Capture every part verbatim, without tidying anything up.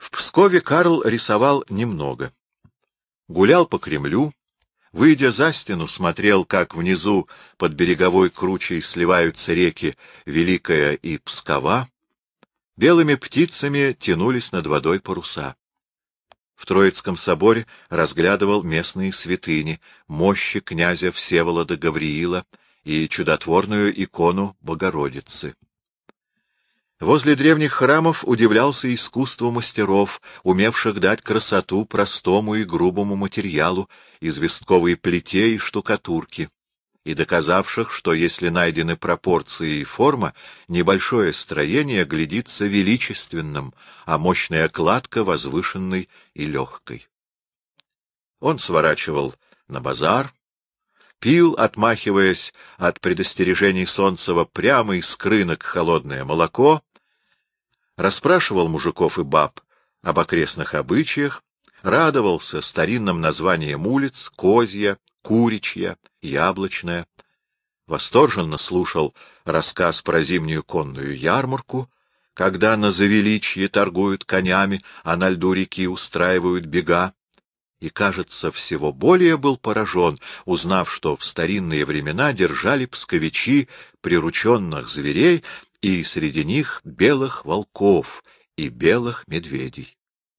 В Пскове Карл рисовал немного. Гулял по Кремлю, выйдя за стену, смотрел, как внизу под береговой кручей сливаются реки Великая и Пскова, белыми птицами тянулись над водой паруса. В Троицком соборе разглядывал местные святыни, мощи князя Всеволода Гавриила и чудотворную икону Богородицы. Возле древних храмов удивлялся искусству мастеров, умевших дать красоту простому и грубому материалу, известковой плите и штукатурке, и доказавших, что если найдены пропорции и форма, небольшое строение глядится величественным, а мощная кладка возвышенной и легкой. Он сворачивал на базар, пил, отмахиваясь от предостережений Солнцева, прямо из крынок холодное молоко, расспрашивал мужиков и баб об окрестных обычаях, радовался старинным названиям улиц: Козья, Куричья, Яблочная, восторженно слушал рассказ про зимнюю конную ярмарку, когда на Завеличье торгуют конями, а на льду реки устраивают бега, и, кажется, всего более был поражен, узнав, что в старинные времена держали псковичи прирученных зверей, и среди них белых волков и белых медведей.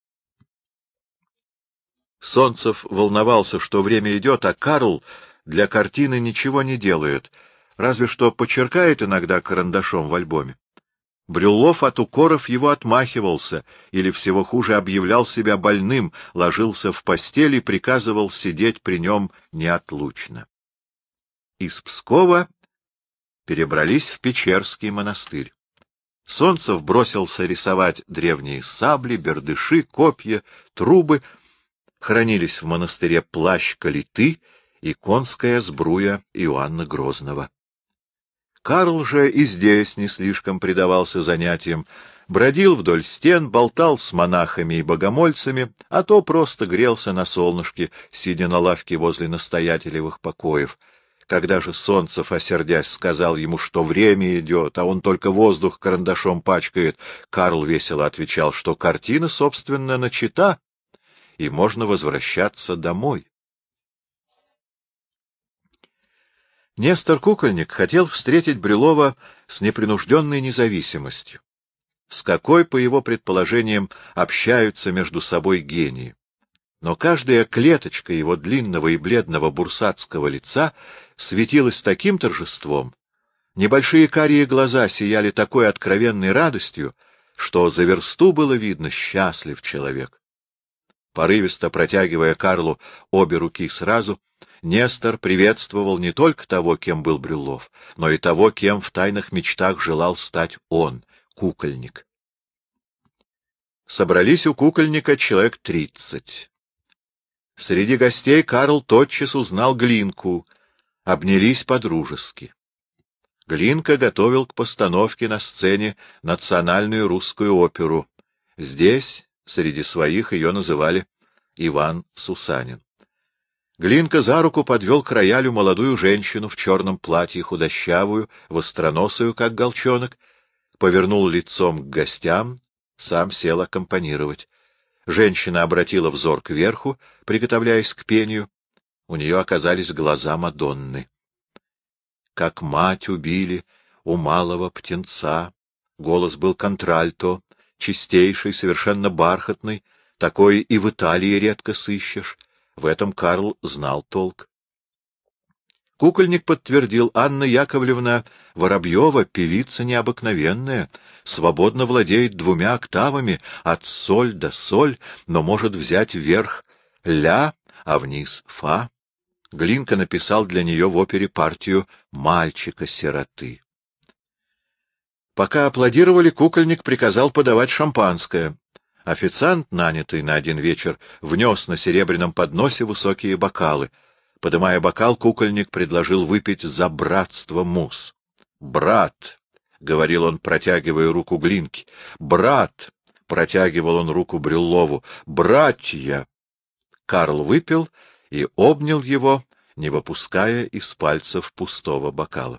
Солнцев волновался, что время идет, а Карл для картины ничего не делает, разве что почеркает иногда карандашом в альбоме. Брюллов от укоров его отмахивался, или, всего хуже, объявлял себя больным, ложился в постель и приказывал сидеть при нем неотлучно. Из Пскова перебрались в Печерский монастырь. Солнцев бросился рисовать древние сабли, бердыши, копья, трубы. Хранились в монастыре плащ калиты и конская сбруя Иоанна Грозного. Карл же и здесь не слишком предавался занятиям, бродил вдоль стен, болтал с монахами и богомольцами, а то просто грелся на солнышке, сидя на лавке возле настоятелевых покоев. Когда же Солнцев, осердясь, сказал ему, что время идет, а он только воздух карандашом пачкает, Карл весело отвечал, что картина, собственно, начата, и можно возвращаться домой. Нестор Кукольник хотел встретить Брюллова с непринужденной независимостью, с какой, по его предположениям, общаются между собой гении. Но каждая клеточка его длинного и бледного бурсатского лица светилась таким торжеством, небольшие карие глаза сияли такой откровенной радостью, что за версту было видно — счастлив человек. Порывисто протягивая Карлу обе руки сразу, Нестор приветствовал не только того, кем был Брюллов, но и того, кем в тайных мечтах желал стать он, Кукольник. Собрались у Кукольника человек тридцать. Среди гостей Карл тотчас узнал Глинку, обнялись по-дружески. Глинка готовил к постановке на сцене национальную русскую оперу. Здесь, среди своих, ее называли Иван Сусанин. Глинка за руку подвел к роялю молодую женщину в черном платье, худощавую, востроносую, как голчонок, повернул лицом к гостям, сам сел аккомпанировать. Женщина обратила взор кверху, приготовляясь к пению. У нее оказались глаза Мадонны. Как мать убили у малого птенца. Голос был контральто, чистейший, совершенно бархатный, такой и в Италии редко сыщешь. В этом Карл знал толк. Кукольник подтвердил: Анна Яковлевна Воробьева, певица необыкновенная, свободно владеет двумя октавами, от соль до соль, но может взять вверх ля, а вниз фа. Глинка написал для нее в опере партию «Мальчика-сироты». Пока аплодировали, Кукольник приказал подавать шампанское. Официант, нанятый на один вечер, внес на серебряном подносе высокие бокалы. Подымая бокал, Кукольник предложил выпить за братство мус. — Брат! — говорил он, протягивая руку Глинке. — Брат! — протягивал он руку Брюллову. — Братья! Карл выпил и обнял его, не выпуская из пальцев пустого бокала.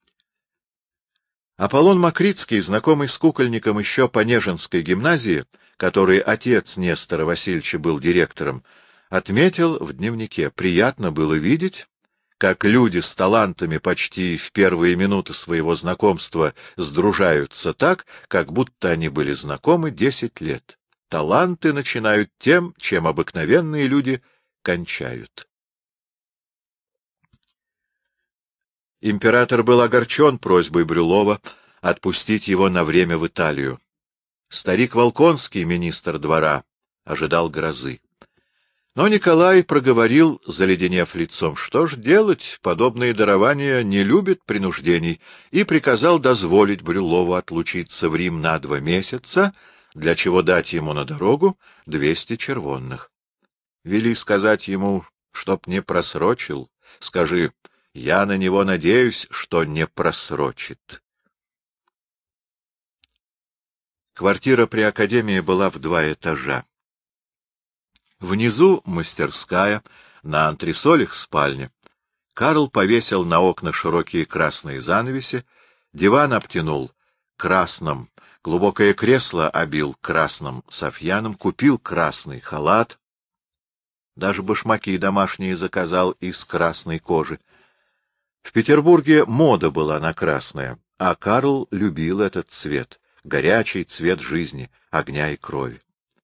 Аполлон Макритский, знакомый с Кукольником еще по Нежинской гимназии, который отец Нестора Васильевича был директором, отметил в дневнике: приятно было видеть, как люди с талантами почти в первые минуты своего знакомства сдружаются так, как будто они были знакомы десять лет. Таланты начинают тем, чем обыкновенные люди кончают. Император был огорчен просьбой Брюлова отпустить его на время в Италию. Старик Волконский, министр двора, ожидал грозы. Но Николай проговорил, заледенев лицом, что ж делать, подобные дарования не любят принуждений, и приказал дозволить Брюлову отлучиться в Рим на два месяца, для чего дать ему на дорогу двести червонных. Вели сказать ему, чтоб не просрочил. Скажи: я на него надеюсь, что не просрочит. Квартира при академии была в два этажа. Внизу мастерская, на антресолях спальня. Карл повесил на окна широкие красные занавеси, диван обтянул красным, глубокое кресло обил красным софьяном, купил красный халат, даже башмаки домашние заказал из красной кожи. В Петербурге мода была на красное, а Карл любил этот цвет, горячий цвет жизни, огня и крови.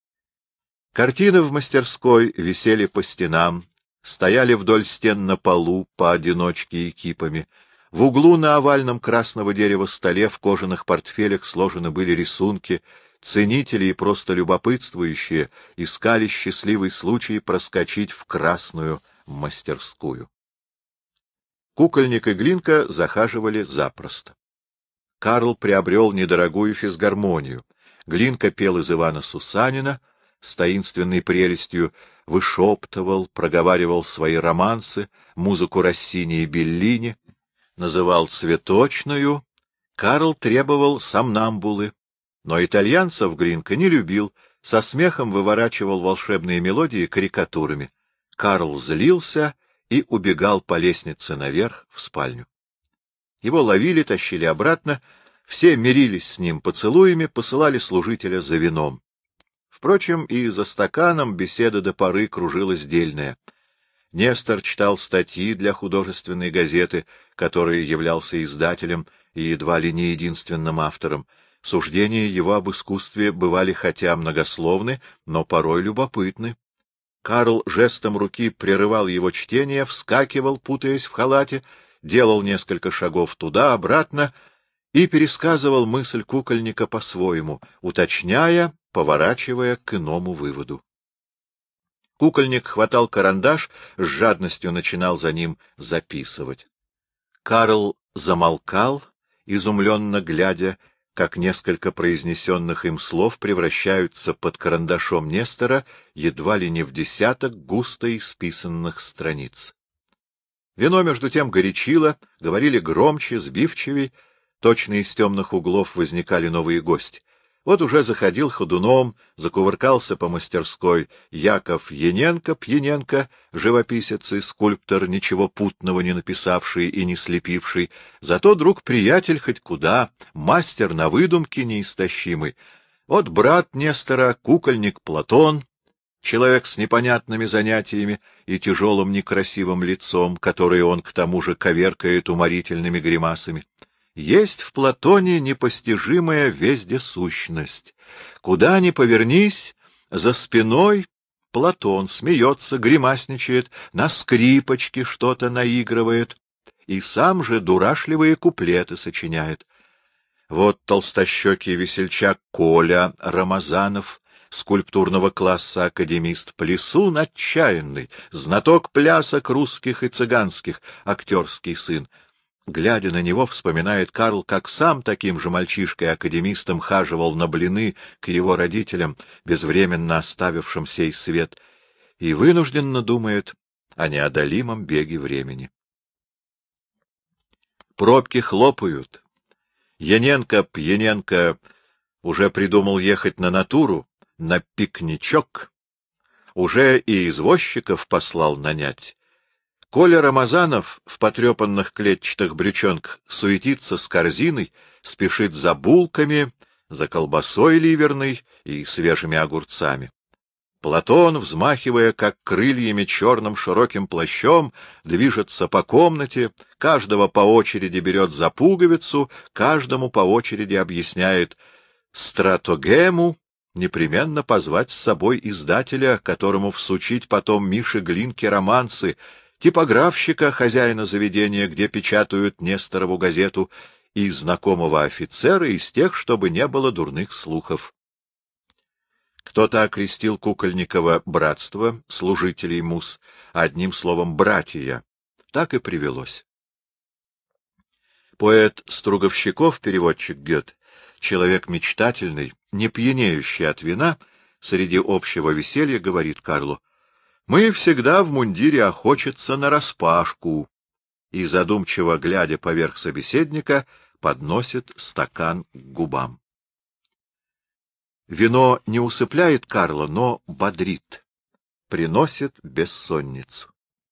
Картины в мастерской висели по стенам, стояли вдоль стен на полу поодиночке и кипами. В углу на овальном красного дерева столе в кожаных портфелях сложены были рисунки. Ценители и просто любопытствующие искали счастливый случай проскочить в красную мастерскую. Кукольник и Глинка захаживали запросто. Карл приобрел недорогую физгармонию. Глинка пел из Ивана Сусанина, с таинственной прелестью вышептывал, проговаривал свои романсы, музыку Россини и Беллини, называл цветочную. Карл требовал сомнамбулы, но итальянцев Глинка не любил, со смехом выворачивал волшебные мелодии карикатурами. Карл злился и убегал по лестнице наверх в спальню. Его ловили, тащили обратно, все мирились с ним поцелуями, посылали служителя за вином. Впрочем, и за стаканом беседа до поры кружилась дельная. Нестор читал статьи для художественной газеты, которой являлся издателем и едва ли не единственным автором. Суждения его об искусстве бывали хотя многословны, но порой любопытны. Карл жестом руки прерывал его чтение, вскакивал, путаясь в халате, делал несколько шагов туда-обратно и пересказывал мысль кукольника по-своему, уточняя, поворачивая к иному выводу. Кукольник хватал карандаш, с жадностью начинал за ним записывать. Карл замолкал, изумленно глядя, как несколько произнесенных им слов превращаются под карандашом Нестора едва ли не в десяток густо исписанных страниц. Вино, между тем, горячило, говорили громче, сбивчивей, точно из темных углов возникали новые гости. Вот уже заходил ходуном, закувыркался по мастерской Яков Яненко-Пьяненко, живописец и скульптор, ничего путного не написавший и не слепивший, зато друг-приятель хоть куда, мастер на выдумке неистощимый. Вот брат Нестора, кукольник Платон, человек с непонятными занятиями и тяжелым некрасивым лицом, которое он к тому же коверкает уморительными гримасами. Есть в Платоне непостижимая вездесущность. Куда ни повернись, за спиной Платон смеется, гримасничает, на скрипочке что-то наигрывает и сам же дурашливые куплеты сочиняет. Вот толстощекий весельчак Коля Рамазанов, скульптурного класса академист, плясун отчаянный, знаток плясок русских и цыганских, актерский сын. Глядя на него, вспоминает Карл, как сам таким же мальчишкой-академистом хаживал на блины к его родителям, безвременно оставившим сей свет, и вынужденно думает о неодолимом беге времени. Пробки хлопают. Яненко-Пьяненко уже придумал ехать на натуру, на пикничок, уже и извозчиков послал нанять. Коля Рамазанов в потрепанных клетчатых брючонках суетится с корзиной, спешит за булками, за колбасой ливерной и свежими огурцами. Платон, взмахивая, как крыльями, черным широким плащом, движется по комнате, каждого по очереди берет за пуговицу, каждому по очереди объясняет стратогему, непременно позвать с собой издателя, которому всучить потом Мише Глинке романсы, типографщика, хозяина заведения, где печатают Несторову газету, и знакомого офицера из тех, чтобы не было дурных слухов. Кто-то окрестил Кукольникова братство, служителей мус, одним словом братья. Так и привелось. Поэт Струговщиков, переводчик Гёте, человек мечтательный, не пьянеющий от вина, среди общего веселья говорит Карлу: «Мы всегда в мундире охочется нараспашку», и, задумчиво глядя поверх собеседника, подносит стакан к губам. Вино не усыпляет Карла, но бодрит, приносит бессонницу.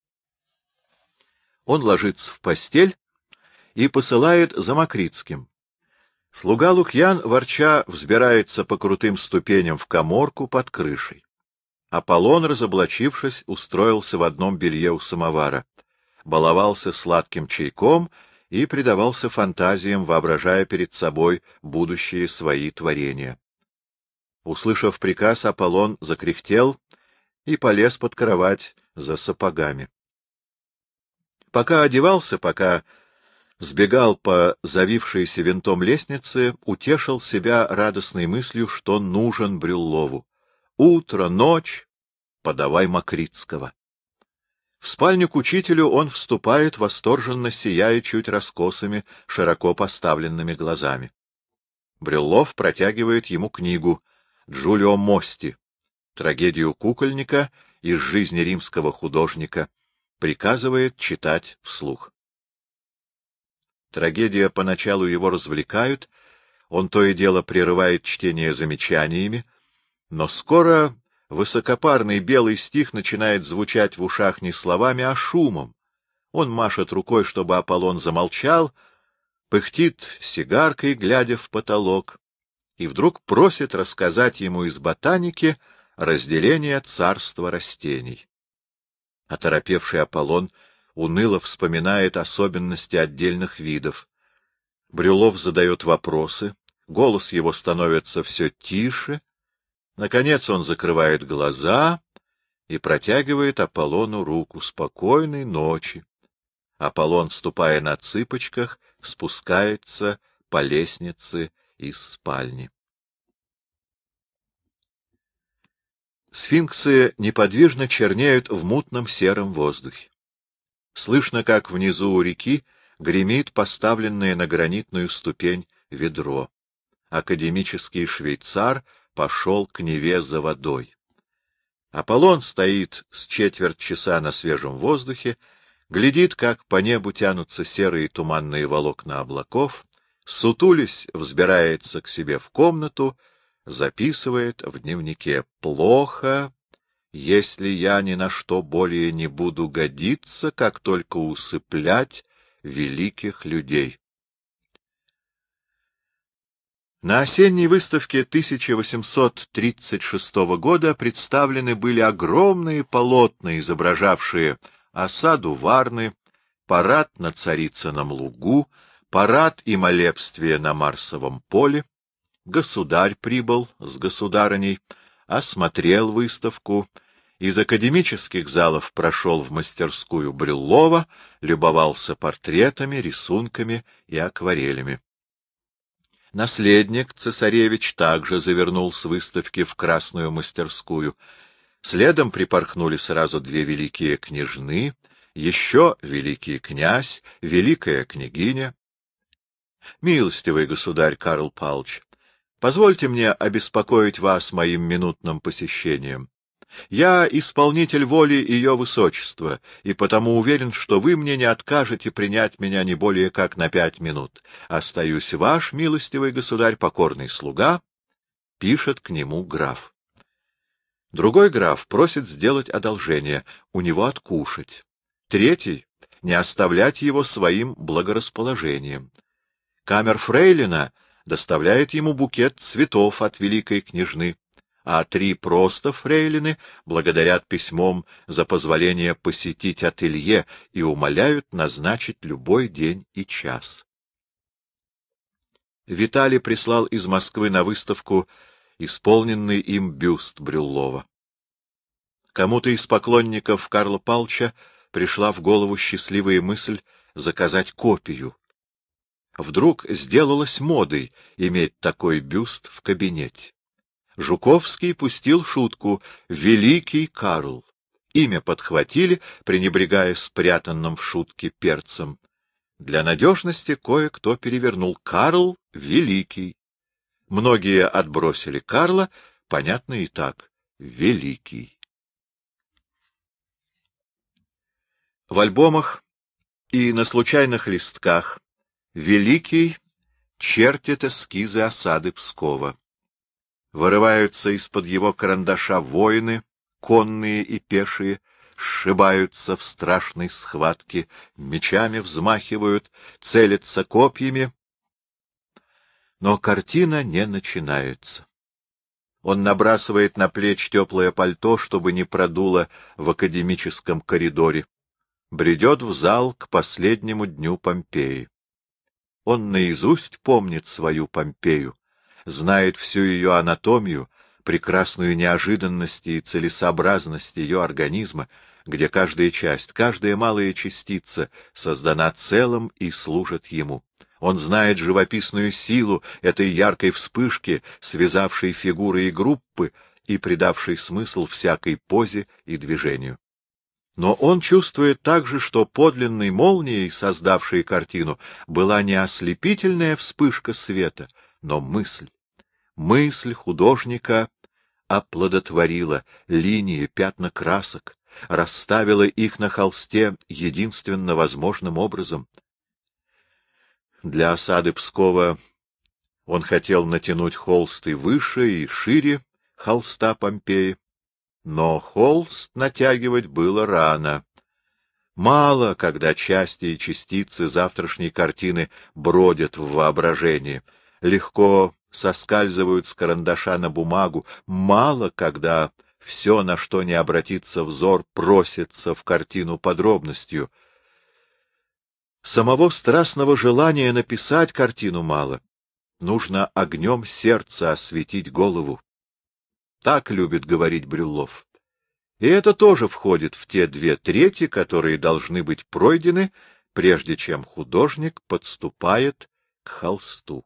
Он ложится в постель и посылает за Макритским. Слуга Лукьян, ворча, взбирается по крутым ступеням в каморку под крышей. Аполлон, разоблачившись, устроился в одном белье у самовара, баловался сладким чайком и предавался фантазиям, воображая перед собой будущие свои творения. Услышав приказ, Аполлон закряхтел и полез под кровать за сапогами. Пока одевался, пока сбегал по завившейся винтом лестнице, утешил себя радостной мыслью, что нужен Брюллову. Утро, ночь, подавай Макритского. В спальню к учителю он вступает, восторженно сияя чуть раскосыми, широко поставленными глазами. Брюллов протягивает ему книгу Джулио Мости, трагедию кукольника из жизни римского художника, приказывает читать вслух. Трагедия поначалу его развлекают, он то и дело прерывает чтение замечаниями, но скоро высокопарный белый стих начинает звучать в ушах не словами, а шумом. Он машет рукой, чтобы Аполлон замолчал, пыхтит сигаркой, глядя в потолок, и вдруг просит рассказать ему из ботаники разделение царства растений. Оторопевший Аполлон уныло вспоминает особенности отдельных видов. Брюллов задает вопросы, голос его становится все тише. Наконец он закрывает глаза и протягивает Аполлону руку. Спокойной ночи. Аполлон, ступая на цыпочках, спускается по лестнице из спальни. Сфинксы неподвижно чернеют в мутном сером воздухе. Слышно, как внизу у реки гремит поставленное на гранитную ступень ведро. Академический швейцар пошел к Неве за водой. Аполлон стоит с четверть часа на свежем воздухе, глядит, как по небу тянутся серые туманные волокна облаков, сутулясь, взбирается к себе в комнату, записывает в дневнике: «Плохо, если я ни на что более не буду годиться, как только усыплять великих людей». На осенней выставке тысяча восемьсот тридцать шестого года представлены были огромные полотна, изображавшие осаду Варны, парад на Царицыном лугу, парад и молебствие на Марсовом поле. Государь прибыл с государыней, осмотрел выставку, из академических залов прошел в мастерскую Брюллова, любовался портретами, рисунками и акварелями. Наследник цесаревич также завернул с выставки в красную мастерскую. Следом припорхнули сразу две великие княжны, еще великий князь, великая княгиня. Милостивый государь Карл Павлович, позвольте мне обеспокоить вас моим минутным посещением. Я исполнитель воли ее высочества, и потому уверен, что вы мне не откажете принять меня не более как на пять минут. Остаюсь ваш, милостивый государь, покорный слуга, — пишет к нему граф. Другой граф просит сделать одолжение, у него откушать. Третий — не оставлять его своим благорасположением. Камерфрейлина доставляет ему букет цветов от великой княжны, а три просто фрейлины благодарят письмом за позволение посетить ателье и умоляют назначить любой день и час. Виталий прислал из Москвы на выставку исполненный им бюст Брюллова. Кому-то из поклонников Карла Павловича пришла в голову счастливая мысль заказать копию. Вдруг сделалось модой иметь такой бюст в кабинете. Жуковский пустил шутку «Великий Карл». Имя подхватили, пренебрегая спрятанным в шутке перцем. Для надежности кое-кто перевернул «Карл Великий». Многие отбросили Карла, понятно и так — Великий. В альбомах и на случайных листках Великий чертит эскизы осады Пскова. Вырываются из-под его карандаша воины, конные и пешие, сшибаются в страшной схватке, мечами взмахивают, целятся копьями. Но картина не начинается. Он набрасывает на плечи теплое пальто, чтобы не продуло в академическом коридоре. Бредет в зал к последнему дню Помпеи. Он наизусть помнит свою Помпею, знает всю ее анатомию, прекрасную неожиданность и целесообразность ее организма, где каждая часть, каждая малая частица создана целым и служит ему. Он знает живописную силу этой яркой вспышки, связавшей фигуры и группы и придавшей смысл всякой позе и движению. Но он чувствует также, что подлинной молнией, создавшей картину, была не ослепительная вспышка света, но мысль. Мысль художника оплодотворила линии, пятна красок, расставила их на холсте единственно возможным образом. Для осады Пскова он хотел натянуть холст и выше, и шире холста Помпеи, но холст натягивать было рано. Мало, когда части и частицы завтрашней картины бродят в воображении, легко соскальзывают с карандаша на бумагу, мало, когда все, на что не обратится взор, просится в картину подробностью. Самого страстного желания написать картину мало. Нужно огнем сердца осветить голову. Так любит говорить Брюллов. И это тоже входит в те две трети, которые должны быть пройдены, прежде чем художник подступает к холсту.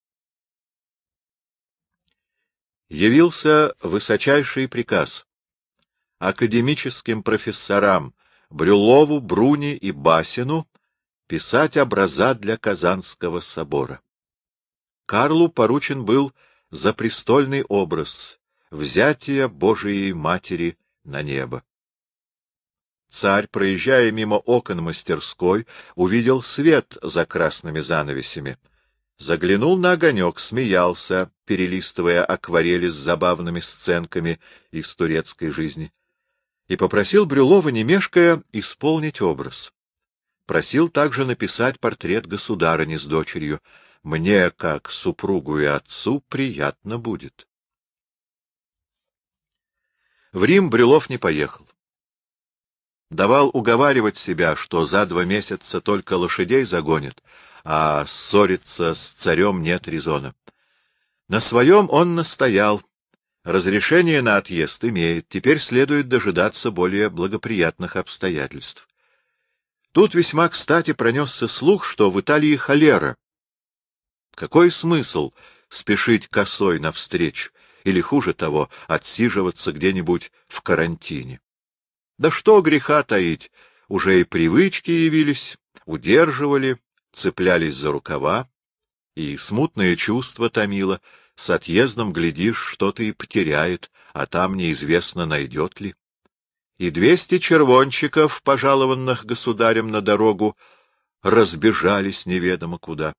Явился высочайший приказ академическим профессорам Брюллову, Бруни и Басину писать образа для Казанского собора. Карлу поручен был запрестольный образ взятия Божией Матери на небо. Царь, проезжая мимо окон мастерской, увидел свет за красными занавесями. Заглянул на огонек, смеялся, перелистывая акварели с забавными сценками из турецкой жизни, и попросил Брюллова, не мешкая, исполнить образ. Просил также написать портрет государыни с дочерью. Мне, как супругу и отцу, приятно будет. В Рим Брюллов не поехал. Давал уговаривать себя, что за два месяца только лошадей загонит, а ссориться с царем нет резона. На своем он настоял. Разрешение на отъезд имеет, теперь следует дожидаться более благоприятных обстоятельств. Тут весьма кстати пронесся слух, что в Италии холера. Какой смысл спешить косой навстречу, или, хуже того, отсиживаться где-нибудь в карантине? Да что греха таить, уже и привычки явились, удерживали, цеплялись за рукава, и смутное чувство томило, с отъездом, глядишь, что-то и потеряет, а там неизвестно, найдет ли. И двести червончиков, пожалованных государем на дорогу, разбежались неведомо куда.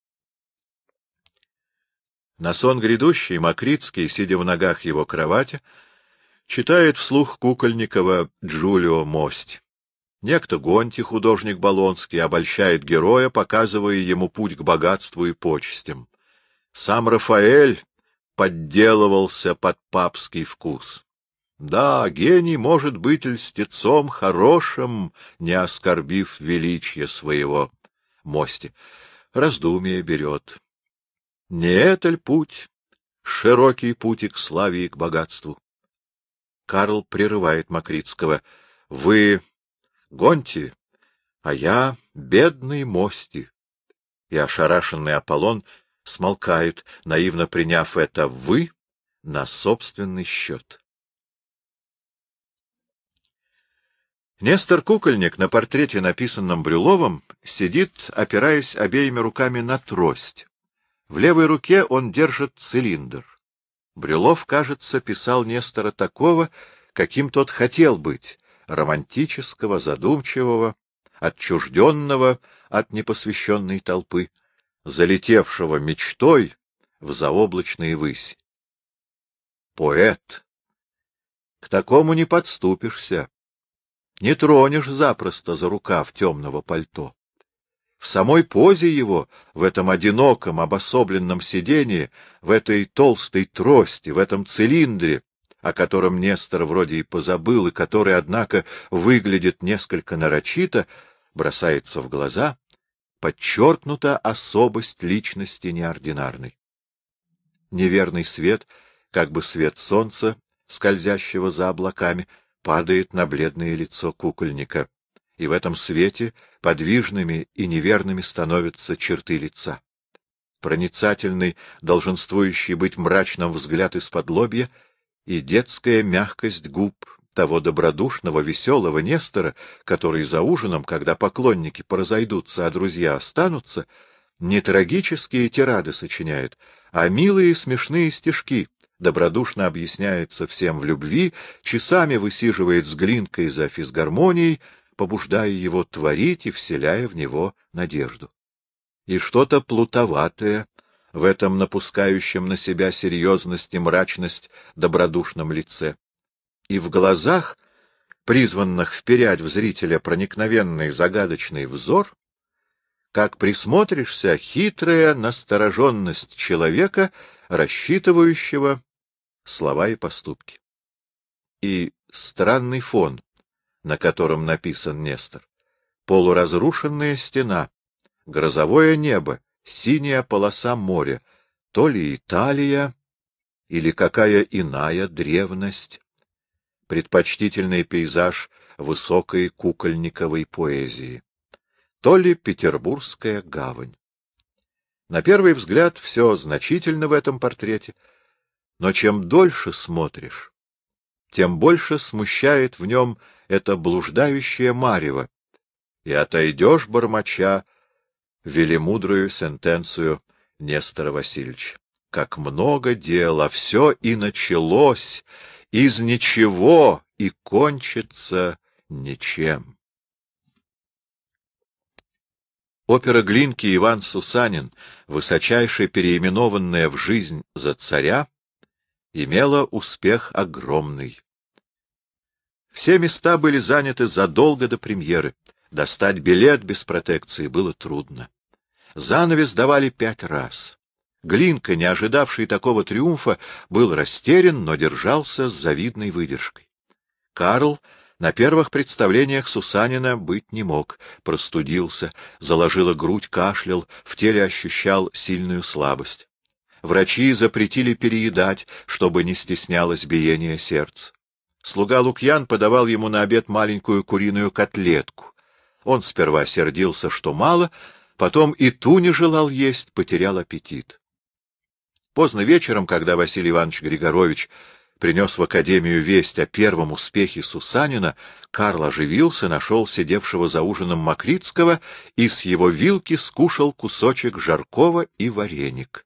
На сон грядущий Макритский, сидя в ногах его кровати, читает вслух Кукольникова Джулио Мости. Некто Гонти, художник болонский, обольщает героя, показывая ему путь к богатству и почестям. Сам Рафаэль подделывался под папский вкус. Да, гений может быть льстецом хорошим, не оскорбив величия своего. Мости. Раздумие берет. Не это ль путь, широкий путь и к славе, и к богатству? Карл прерывает Макритского. — Вы гоньте, а я бедный Мости. И ошарашенный Аполлон смолкает, наивно приняв это «вы» на собственный счет. Нестор Кукольник на портрете, написанном Брюловым, сидит, опираясь обеими руками на трость. В левой руке он держит цилиндр. Брюлов, кажется, писал Нестора такого, каким тот хотел быть, романтического, задумчивого, отчужденного от непосвященной толпы, залетевшего мечтой в заоблачные выси. Поэт. К такому не подступишься, не тронешь запросто за рукав темного пальто. В самой позе его, в этом одиноком, обособленном сидении, в этой толстой трости, в этом цилиндре, о котором Нестор вроде и позабыл, и который, однако, выглядит несколько нарочито, бросается в глаза, подчеркнута особость личности неординарной. Неверный свет, как бы свет солнца, скользящего за облаками, падает на бледное лицо кукольника, и в этом свете подвижными и неверными становятся черты лица. Проницательный, долженствующий быть мрачным взгляд из-под лобья, и детская мягкость губ того добродушного, веселого Нестора, который за ужином, когда поклонники поразойдутся, а друзья останутся, не трагические тирады сочиняет, а милые смешные стишки, добродушно объясняется всем в любви, часами высиживает с Глинкой за физгармонией, побуждая его творить и вселяя в него надежду. И что-то плутоватое в этом напускающем на себя серьезность и мрачность добродушном лице. И в глазах, призванных вперять в зрителя проникновенный загадочный взор, как присмотришься, хитрая настороженность человека, рассчитывающего слова и поступки. И странный фон, на котором написан Нестор, полуразрушенная стена, грозовое небо, синяя полоса моря, то ли Италия, или какая иная древность, предпочтительный пейзаж высокой кукольниковой поэзии, то ли Петербургская гавань. На первый взгляд все значительно в этом портрете, но чем дольше смотришь, тем больше смущает в нем это блуждающее марево, и отойдешь, бормоча, велимудрую сентенцию Нестора Васильевича. Как много дел, а все и началось из ничего и кончится ничем. Опера Глинки «Иван Сусанин», высочайше переименованная в жизнь за царя, имела успех огромный. Все места были заняты задолго до премьеры. Достать билет без протекции было трудно. Занавес давали пять раз. Глинка, не ожидавший такого триумфа, был растерян, но держался с завидной выдержкой. Карл на первых представлениях Сусанина быть не мог, простудился, заложила грудь, кашлял, в теле ощущал сильную слабость. Врачи запретили переедать, чтобы не стеснялось биение сердца. Слуга Лукьян подавал ему на обед маленькую куриную котлетку. Он сперва сердился, что мало, потом и ту не желал есть, потерял аппетит. Поздно вечером, когда Василий Иванович Григорович принес в академию весть о первом успехе Сусанина, Карл оживился, нашел сидевшего за ужином Макритского и с его вилки скушал кусочек жаркого и вареник.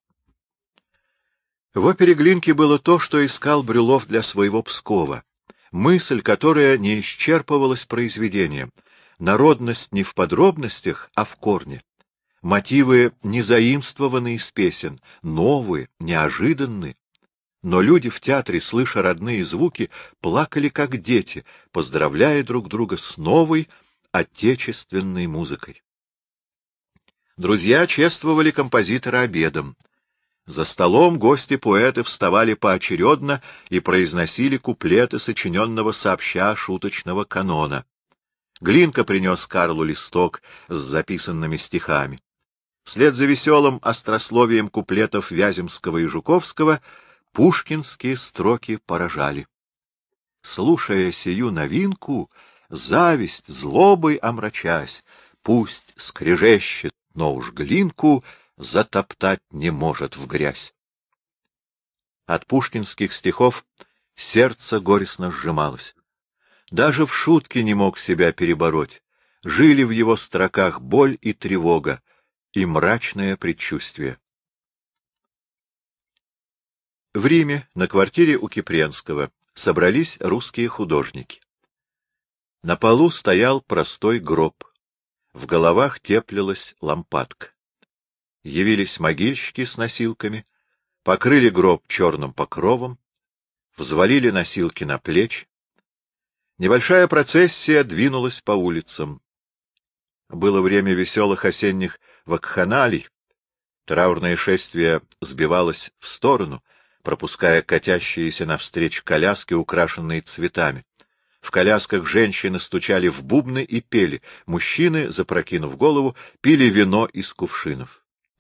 В опере Глинки было то, что искал Брюлов для своего Пскова. Мысль, которая не исчерпывалась произведением. Народность не в подробностях, а в корне. Мотивы не заимствованы из песен, новые, неожиданные. Но люди в театре, слыша родные звуки, плакали как дети, поздравляя друг друга с новой отечественной музыкой. Друзья чествовали композитора обедом. За столом гости-поэты вставали поочередно и произносили куплеты сочиненного сообща шуточного канона. Глинка принес Карлу листок с записанными стихами. Вслед за веселым острословием куплетов Вяземского и Жуковского пушкинские строки поражали. Слушая сию новинку, зависть злобой омрачась, пусть скрежещет, но уж Глинку затоптать не может в грязь. От пушкинских стихов сердце горестно сжималось. Даже в шутке не мог себя перебороть. Жили в его строках боль и тревога, и мрачное предчувствие. В Риме, на квартире у Кипренского, собрались русские художники. На полу стоял простой гроб. В головах теплилась лампадка. Явились могильщики с носилками, покрыли гроб черным покровом, взвалили носилки на плечи. Небольшая процессия двинулась по улицам. Было время веселых осенних вакханалий. Траурное шествие сбивалось в сторону, пропуская катящиеся навстречу коляски, украшенные цветами. В колясках женщины стучали в бубны и пели, мужчины, запрокинув голову, пили вино из кувшинов.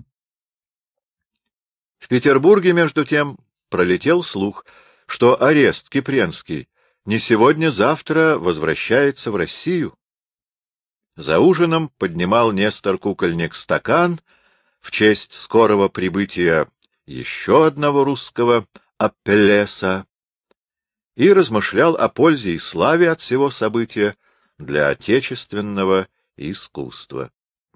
В Петербурге, между тем, пролетел слух, что Арест Кипренский не сегодня-завтра возвращается в Россию. За ужином поднимал Нестор Кукольник стакан в честь скорого прибытия еще одного русского Апеллеса и размышлял о пользе и славе от всего события для отечественного искусства.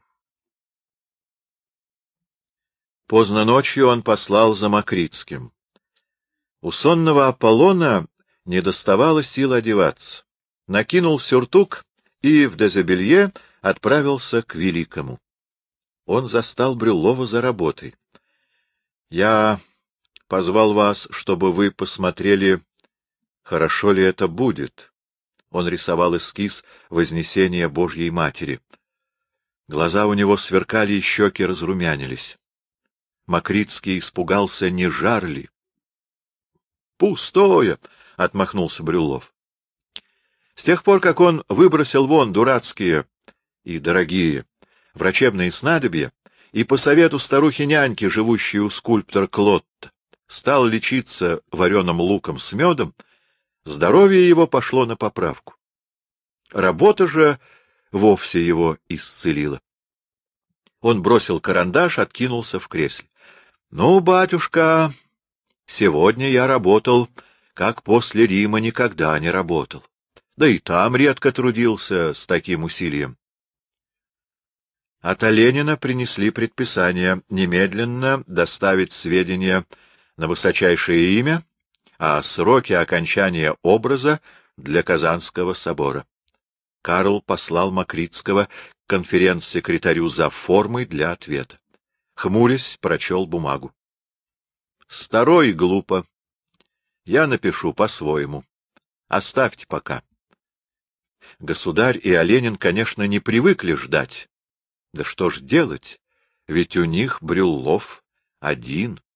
Поздно ночью он послал за Макритским. У сонного Аполлона недоставало сил одеваться. Накинул сюртук и в дезобелье отправился к Великому. Он застал Брюллова за работой. — Я позвал вас, чтобы вы посмотрели, хорошо ли это будет. Он рисовал эскиз Вознесения Божьей Матери. Глаза у него сверкали, и щеки разрумянились. Макритский испугался, не жар ли. — Пустое! — отмахнулся Брюллов. С тех пор, как он выбросил вон дурацкие и дорогие врачебные снадобья и по совету старухи-няньки, живущей у скульптора Клотта, стал лечиться вареным луком с медом, здоровье его пошло на поправку. Работа же вовсе его исцелила. Он бросил карандаш, откинулся в кресле. — Ну, батюшка, сегодня я работал, как после Рима никогда не работал. Да и там редко трудился с таким усилием. От Оленина принесли предписание немедленно доставить сведения на высочайшее имя о сроке окончания образа для Казанского собора. Карл послал Макритского к конференц-секретарю за формой для ответа. Хмурясь, прочел бумагу. — Старой глупо. Я напишу по-своему. Оставьте пока. Государь и Оленин, конечно, не привыкли ждать. Да что ж делать, ведь у них Брюллов один.